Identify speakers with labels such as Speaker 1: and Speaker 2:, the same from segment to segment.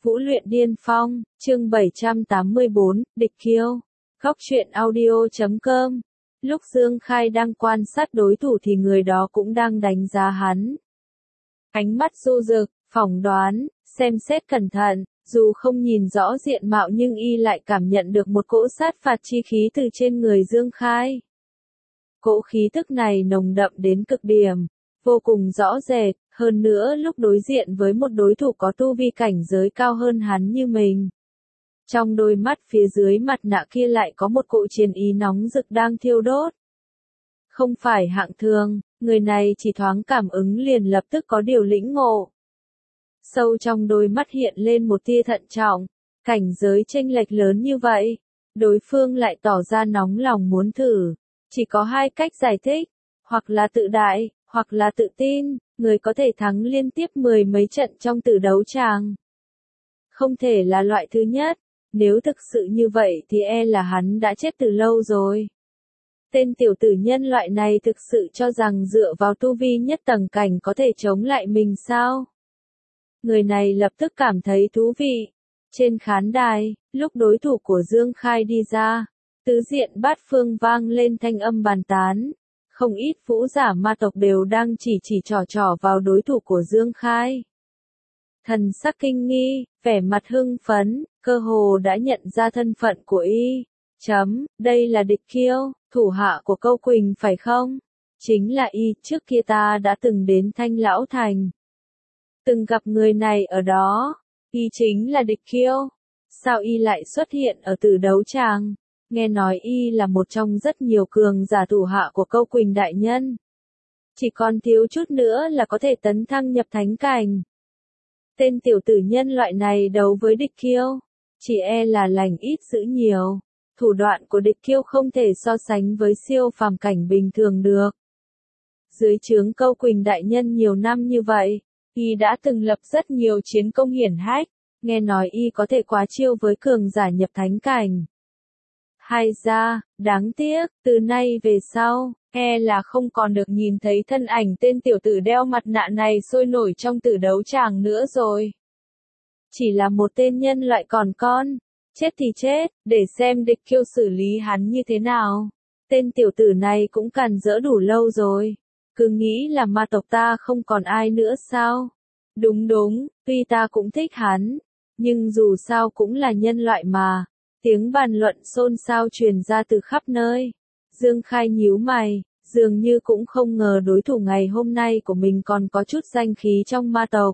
Speaker 1: Vũ luyện điên phong, chương 784, địch kiêu. Góc truyện audio.com. Lúc Dương Khai đang quan sát đối thủ thì người đó cũng đang đánh giá hắn. Ánh mắt du dực, phỏng đoán, xem xét cẩn thận, dù không nhìn rõ diện mạo nhưng y lại cảm nhận được một cỗ sát phạt chi khí từ trên người Dương Khai. Cỗ khí tức này nồng đậm đến cực điểm, vô cùng rõ rệt, hơn nữa lúc đối diện với một đối thủ có tu vi cảnh giới cao hơn hắn như mình. Trong đôi mắt phía dưới mặt nạ kia lại có một cỗ chiến ý nóng rực đang thiêu đốt. Không phải hạng thường, người này chỉ thoáng cảm ứng liền lập tức có điều lĩnh ngộ. Sâu trong đôi mắt hiện lên một tia thận trọng, cảnh giới chênh lệch lớn như vậy, đối phương lại tỏ ra nóng lòng muốn thử. Chỉ có hai cách giải thích, hoặc là tự đại, hoặc là tự tin, người có thể thắng liên tiếp mười mấy trận trong tử đấu tràng. Không thể là loại thứ nhất, nếu thực sự như vậy thì e là hắn đã chết từ lâu rồi. Tên tiểu tử nhân loại này thực sự cho rằng dựa vào tu vi nhất tầng cảnh có thể chống lại mình sao? Người này lập tức cảm thấy thú vị. Trên khán đài, lúc đối thủ của Dương Khai đi ra, tứ diện bát phương vang lên thanh âm bàn tán. Không ít vũ giả ma tộc đều đang chỉ trỏ vào đối thủ của Dương Khai. Thần sắc kinh nghi, vẻ mặt hưng phấn, cơ hồ đã nhận ra thân phận của y. Đây là địch kiêu, thủ hạ của Câu Quỳnh phải không? Chính là y, trước kia ta đã từng đến Thanh Lão Thành. Từng gặp người này ở đó, y chính là địch kiêu. Sao y lại xuất hiện ở tử đấu tràng? Nghe nói y là một trong rất nhiều cường giả thủ hạ của Câu Quỳnh đại nhân. Chỉ còn thiếu chút nữa là có thể tấn thăng nhập thánh cảnh. Tên tiểu tử nhân loại này đấu với địch kiêu, chỉ e là lành ít dữ nhiều. Thủ đoạn của địch kiêu không thể so sánh với siêu phàm cảnh bình thường được. Dưới trướng Câu Quỳnh đại nhân nhiều năm như vậy, y đã từng lập rất nhiều chiến công hiển hách, nghe nói y có thể quá chiêu với cường giả nhập thánh cảnh. Hay ra, đáng tiếc, từ nay về sau, e là không còn được nhìn thấy thân ảnh tên tiểu tử đeo mặt nạ này sôi nổi trong tử đấu tràng nữa rồi. Chỉ là một tên nhân loại còn con, chết thì chết, để xem địch kiêu xử lý hắn như thế nào. Tên tiểu tử này cũng càn rỡ đủ lâu rồi, cứ nghĩ là ma tộc ta không còn ai nữa sao? Đúng, tuy ta cũng thích hắn, nhưng dù sao cũng là nhân loại mà. Tiếng bàn luận xôn xao truyền ra từ khắp nơi. Dương Khai nhíu mày, dường như cũng không ngờ đối thủ ngày hôm nay của mình còn có chút danh khí trong ma tộc.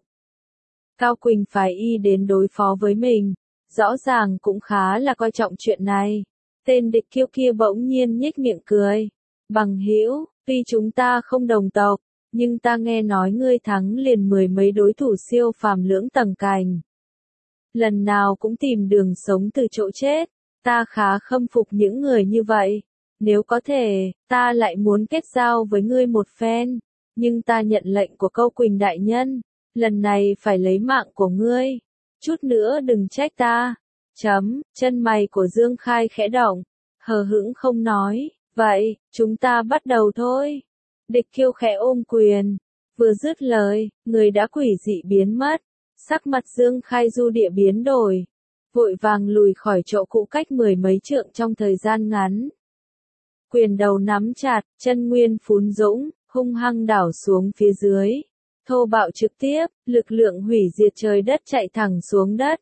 Speaker 1: Cao Quỳnh phái y đến đối phó với mình, rõ ràng cũng khá là coi trọng chuyện này. Tên địch kiêu kia bỗng nhiên nhếch miệng cười. Bằng hữu, tuy chúng ta không đồng tộc, nhưng ta nghe nói ngươi thắng liền mười mấy đối thủ siêu phàm lưỡng tầng cảnh. Lần nào cũng tìm đường sống từ chỗ chết, ta khá khâm phục những người như vậy. Nếu có thể, ta lại muốn kết giao với ngươi một phen, nhưng ta nhận lệnh của Câu Quỳnh đại nhân, lần này phải lấy mạng của ngươi. Chút nữa đừng trách ta. Chân mày của Dương Khai khẽ động, hờ hững không nói, vậy, chúng ta bắt đầu thôi. Địch kiêu khẽ ôm quyền, vừa dứt lời, người đã quỷ dị biến mất. Sắc mặt Dương Khai du địa biến đổi, vội vàng lùi khỏi chỗ cũ cách mười mấy trượng trong thời gian ngắn. Quyền đầu nắm chặt, chân nguyên phún dũng, hung hăng đảo xuống phía dưới. Thô bạo trực tiếp, lực lượng hủy diệt trời đất chạy thẳng xuống đất.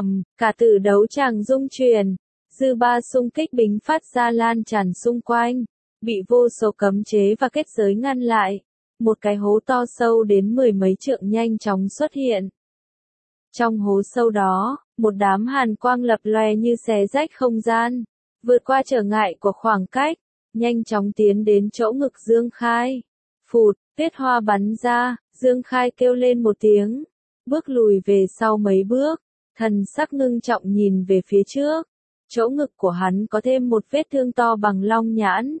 Speaker 1: Cả tử đấu tràng rung chuyển, dư ba xung kích bính phát ra lan tràn xung quanh, bị vô số cấm chế và kết giới ngăn lại. Một cái hố to sâu đến mười mấy trượng nhanh chóng xuất hiện. Trong hố sâu đó, một đám hàn quang lập lòe như xé rách không gian, vượt qua trở ngại của khoảng cách, nhanh chóng tiến đến chỗ ngực Dương Khai. Phụt, tuyết hoa bắn ra, Dương Khai kêu lên một tiếng, bước lùi về sau mấy bước, thần sắc ngưng trọng nhìn về phía trước. Chỗ ngực của hắn có thêm một vết thương to bằng long nhãn.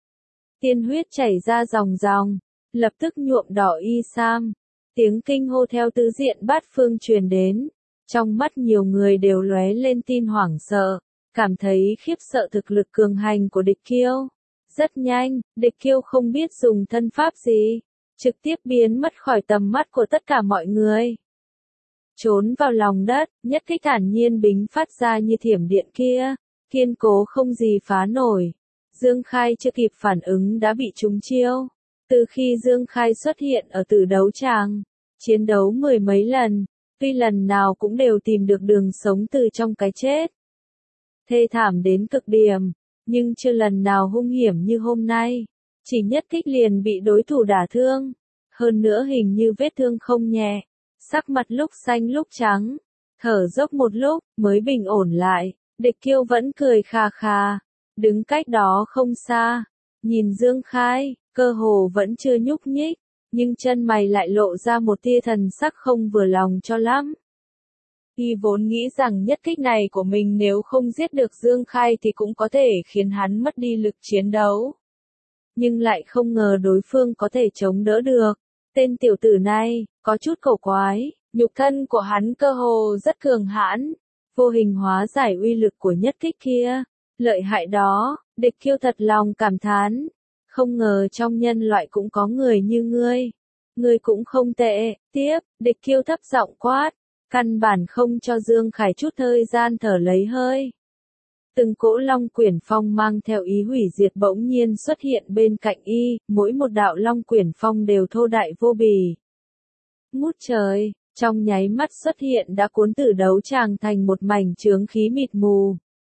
Speaker 1: Tiên huyết chảy ra ròng ròng, lập tức nhuộm đỏ y sam. Tiếng kinh hô theo tứ diện bát phương truyền đến, trong mắt nhiều người đều lóe lên tin hoảng sợ, cảm thấy khiếp sợ thực lực cường hành của địch kiêu. Rất nhanh, địch kiêu không biết dùng thân pháp gì, trực tiếp biến mất khỏi tầm mắt của tất cả mọi người. trốn vào lòng đất, nhất kích thản nhiên bính phát ra như thiểm điện kia, kiên cố không gì phá nổi. Dương Khai chưa kịp phản ứng đã bị trúng chiêu. Từ khi Dương Khai xuất hiện ở tử đấu tràng, chiến đấu mười mấy lần, tuy lần nào cũng đều tìm được đường sống từ trong cái chết. Thê thảm đến cực điểm, nhưng chưa lần nào hung hiểm như hôm nay. Chỉ nhất kích liền bị đối thủ đả thương. Hơn nữa hình như vết thương không nhẹ. Sắc mặt lúc xanh lúc trắng. Thở dốc một lúc, mới bình ổn lại. Địch Kiêu vẫn cười khà khà. Đứng cách đó không xa. Nhìn Dương Khai, cơ hồ vẫn chưa nhúc nhích. Nhưng chân mày lại lộ ra một tia thần sắc không vừa lòng cho lắm. Y vốn nghĩ rằng nhất kích này của mình nếu không giết được Dương Khai thì cũng có thể khiến hắn mất đi lực chiến đấu. Nhưng lại không ngờ đối phương có thể chống đỡ được. Tên tiểu tử này, có chút cổ quái, nhục thân của hắn cơ hồ rất cường hãn, vô hình hóa giải uy lực của nhất kích kia. Lợi hại đó, Địch Kiêu thật lòng cảm thán. Không ngờ trong nhân loại cũng có người như ngươi. Ngươi cũng không tệ. Tiếp, Địch Kiêu thấp giọng quát. Căn bản không cho Dương Khải chút thời gian thở lấy hơi. Từng cỗ long quyển phong mang theo ý hủy diệt bỗng nhiên xuất hiện bên cạnh y, mỗi một đạo long quyển phong đều thô đại vô bì. Ngút trời, trong nháy mắt xuất hiện đã cuốn tử đấu tràng thành một mảnh chướng khí mịt mù.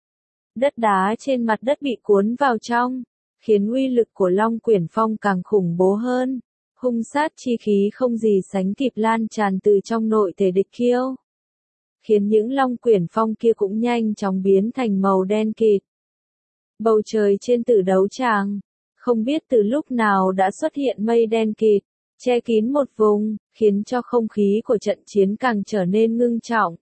Speaker 1: Đất đá trên mặt đất bị cuốn vào trong, khiến uy lực của long quyển phong càng khủng bố hơn. Hung sát chi khí không gì sánh kịp lan tràn từ trong nội thể Địch Kiêu. Khiến những long quyển phong kia cũng nhanh chóng biến thành màu đen kịt. Bầu trời trên tử đấu tràng, không biết từ lúc nào đã xuất hiện mây đen kịt, che kín một vùng, khiến cho không khí của trận chiến càng trở nên ngưng trọng.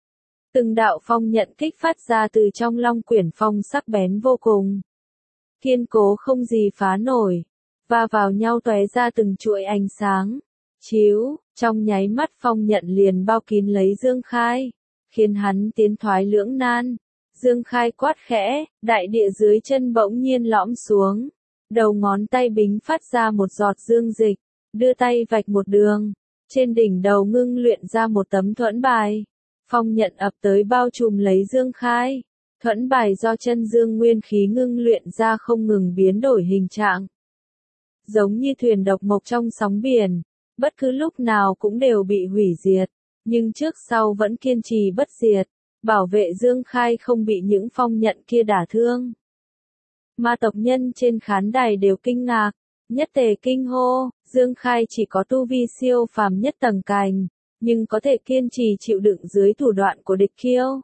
Speaker 1: Từng đạo phong nhận kích phát ra từ trong long quyển phong sắc bén vô cùng. Kiên cố không gì phá nổi, va vào nhau tóe ra từng chuỗi ánh sáng. Chiếu, trong nháy mắt phong nhận liền bao kín lấy Dương Khai, khiến hắn tiến thoái lưỡng nan. Dương Khai quát khẽ, đại địa dưới chân bỗng nhiên lõm xuống. Đầu ngón tay bính phát ra một giọt dương dịch, đưa tay vạch một đường. Trên đỉnh đầu ngưng luyện ra một tấm thuẫn bài. Phong nhận ập tới bao trùm lấy Dương Khai. Thuẫn bài do chân dương nguyên khí ngưng luyện ra không ngừng biến đổi hình trạng. Giống như thuyền độc mộc trong sóng biển, bất cứ lúc nào cũng đều bị hủy diệt, nhưng trước sau vẫn kiên trì bất diệt, bảo vệ Dương Khai không bị những phong nhận kia đả thương. Ma tộc nhân trên khán đài đều kinh ngạc, nhất tề kinh hô, Dương Khai chỉ có tu vi siêu phàm nhất tầng cành, nhưng có thể kiên trì chịu đựng dưới thủ đoạn của Địch Kiêu.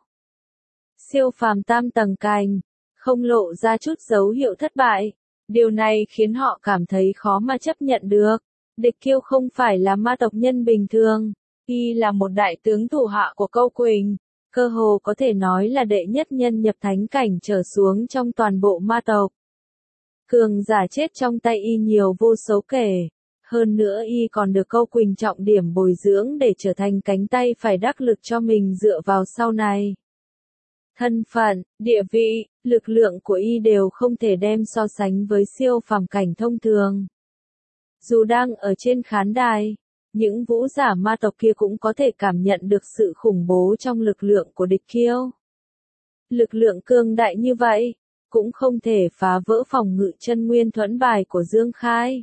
Speaker 1: Siêu phàm tam tầng cành, không lộ ra chút dấu hiệu thất bại. Điều này khiến họ cảm thấy khó mà chấp nhận được. Địch Kiêu không phải là ma tộc nhân bình thường, y là một đại tướng thủ hạ của Câu Quỳnh, cơ hồ có thể nói là đệ nhất nhân nhập thánh cảnh trở xuống trong toàn bộ ma tộc. Cường giả chết trong tay y nhiều vô số kể, hơn nữa y còn được Câu Quỳnh trọng điểm bồi dưỡng để trở thành cánh tay phải đắc lực cho mình dựa vào sau này. Thân phận, địa vị, lực lượng của y đều không thể đem so sánh với siêu phàm cảnh thông thường. Dù đang ở trên khán đài, những vũ giả ma tộc kia cũng có thể cảm nhận được sự khủng bố trong lực lượng của Địch Kiêu. Lực lượng cường đại như vậy, cũng không thể phá vỡ phòng ngự chân nguyên thuẫn bài của Dương Khai.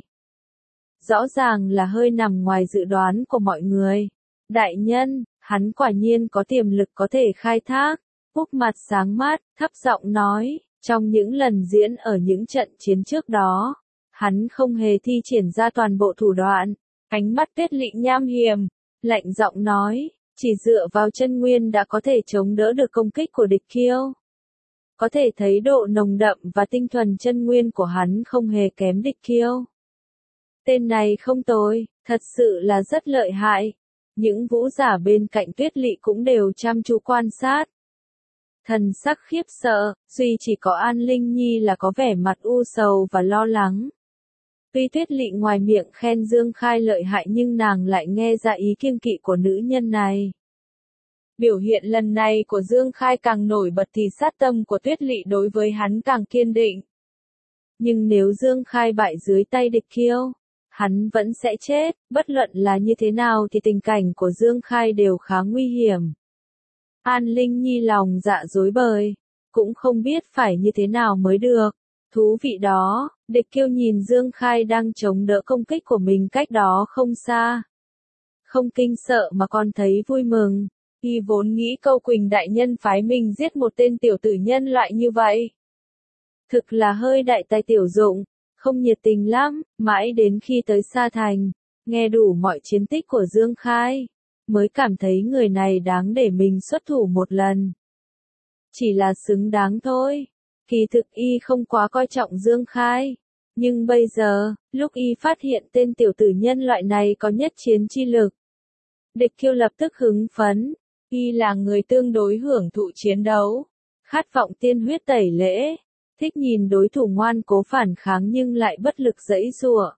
Speaker 1: Rõ ràng là hơi nằm ngoài dự đoán của mọi người. Đại nhân, hắn quả nhiên có tiềm lực có thể khai thác. Úc mặt sáng mát, thấp giọng nói, trong những lần diễn ở những trận chiến trước đó, hắn không hề thi triển ra toàn bộ thủ đoạn. Ánh mắt Tuyết Lị nham hiểm, lạnh giọng nói, chỉ dựa vào chân nguyên đã có thể chống đỡ được công kích của Địch Kiêu. Có thể thấy độ nồng đậm và tinh thuần chân nguyên của hắn không hề kém Địch Kiêu. Tên này không tồi, thật sự là rất lợi hại. Những vũ giả bên cạnh Tuyết Lị cũng đều chăm chú quan sát. Thần sắc khiếp sợ, duy chỉ có An Linh Nhi là có vẻ mặt u sầu và lo lắng. Tuy Tuyết Lị ngoài miệng khen Dương Khai lợi hại nhưng nàng lại nghe ra ý kiêng kỵ của nữ nhân này. Biểu hiện lần này của Dương Khai càng nổi bật thì sát tâm của Tuyết Lị đối với hắn càng kiên định. Nhưng nếu Dương Khai bại dưới tay Địch Kiêu, hắn vẫn sẽ chết, bất luận là như thế nào thì tình cảnh của Dương Khai đều khá nguy hiểm. An Linh Nhi lòng dạ rối bời, cũng không biết phải như thế nào mới được. Thú vị đó, Địch Kiêu nhìn Dương Khai đang chống đỡ công kích của mình cách đó không xa. Không kinh sợ mà còn thấy vui mừng. Y vốn nghĩ Câu Quỳnh đại nhân phái mình giết một tên tiểu tử nhân loại như vậy. Thực là hơi đại tài tiểu dụng, không nhiệt tình lắm, mãi đến khi tới Sa Thành, nghe đủ mọi chiến tích của Dương Khai, mới cảm thấy người này đáng để mình xuất thủ một lần. Chỉ là xứng đáng thôi, kỳ thực y không quá coi trọng Dương Khai. Nhưng bây giờ, lúc y phát hiện tên tiểu tử nhân loại này có nhất chiến chi lực, Địch Kiêu lập tức hứng phấn. Y là người tương đối hưởng thụ chiến đấu, khát vọng tiên huyết tẩy lễ, thích nhìn đối thủ ngoan cố phản kháng nhưng lại bất lực giãy giụa.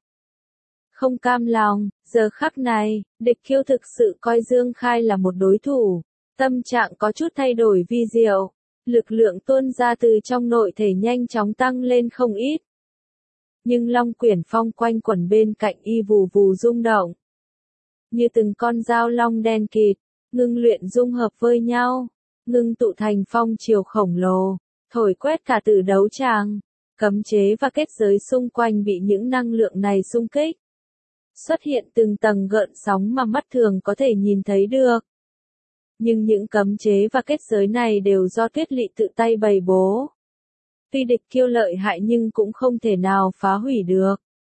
Speaker 1: Không cam lòng, giờ khắc này, Địch Kiêu thực sự coi Dương Khai là một đối thủ, tâm trạng có chút thay đổi vi diệu, lực lượng tuôn ra từ trong nội thể nhanh chóng tăng lên không ít. Nhưng Long Quyển Phong quanh quẩn bên cạnh y vù vù rung động, như từng con dao long đen kịt, ngưng luyện dung hợp với nhau, ngưng tụ thành phong triều khổng lồ, thổi quét cả tử đấu tràng. Cấm chế và kết giới xung quanh bị những năng lượng này xung kích. Xuất hiện từng tầng gợn sóng mà mắt thường có thể nhìn thấy được. Nhưng những cấm chế và kết giới này đều do Tuyết Lị tự tay bày bố. Tuy Địch Kiêu lợi hại nhưng cũng không thể nào phá hủy được.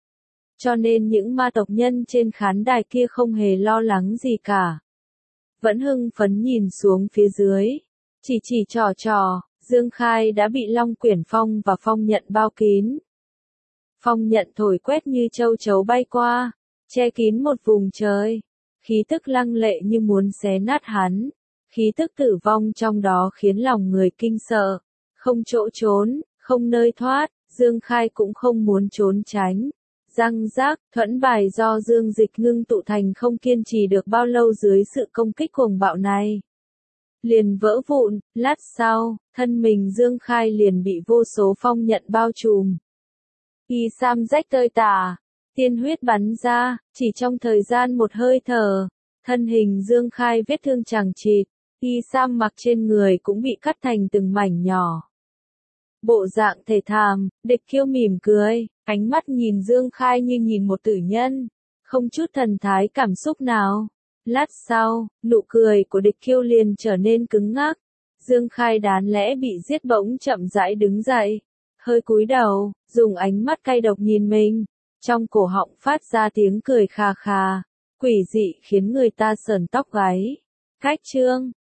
Speaker 1: Cho nên những ma tộc nhân trên khán đài kia không hề lo lắng gì cả. Vẫn hưng phấn nhìn xuống phía dưới. Chỉ trò, Dương Khai đã bị Long Quyển Phong và phong nhận bao kín. Phong nhận thổi quét như châu chấu bay qua, che kín một vùng trời. Khí tức lăng lệ như muốn xé nát hắn. Khí tức tử vong trong đó khiến lòng người kinh sợ. Không chỗ trốn, không nơi thoát, Dương Khai cũng không muốn trốn tránh. Răng rác, thuẫn bài do Dương Dịch ngưng tụ thành không kiên trì được bao lâu dưới sự công kích cuồng bạo này. Liền vỡ vụn, lát sau, thân mình Dương Khai liền bị vô số phong nhận bao trùm. Y sam rách tơi tả, tiên huyết bắn ra, chỉ trong thời gian một hơi thở, thân hình Dương Khai vết thương chằng chịt, y sam mặc trên người cũng bị cắt thành từng mảnh nhỏ. Bộ dạng thể thảm, Địch Kiêu mỉm cười, ánh mắt nhìn Dương Khai như nhìn một tử nhân, không chút thần thái cảm xúc nào. Lát sau, nụ cười của Địch Kiêu liền trở nên cứng ngắc. Dương Khai đáng lẽ bị giết bỗng chậm rãi đứng dậy, hơi cúi đầu, dùng ánh mắt cay độc nhìn mình, trong cổ họng phát ra tiếng cười khà khà, quỷ dị khiến người ta sởn tóc gáy. Cách chương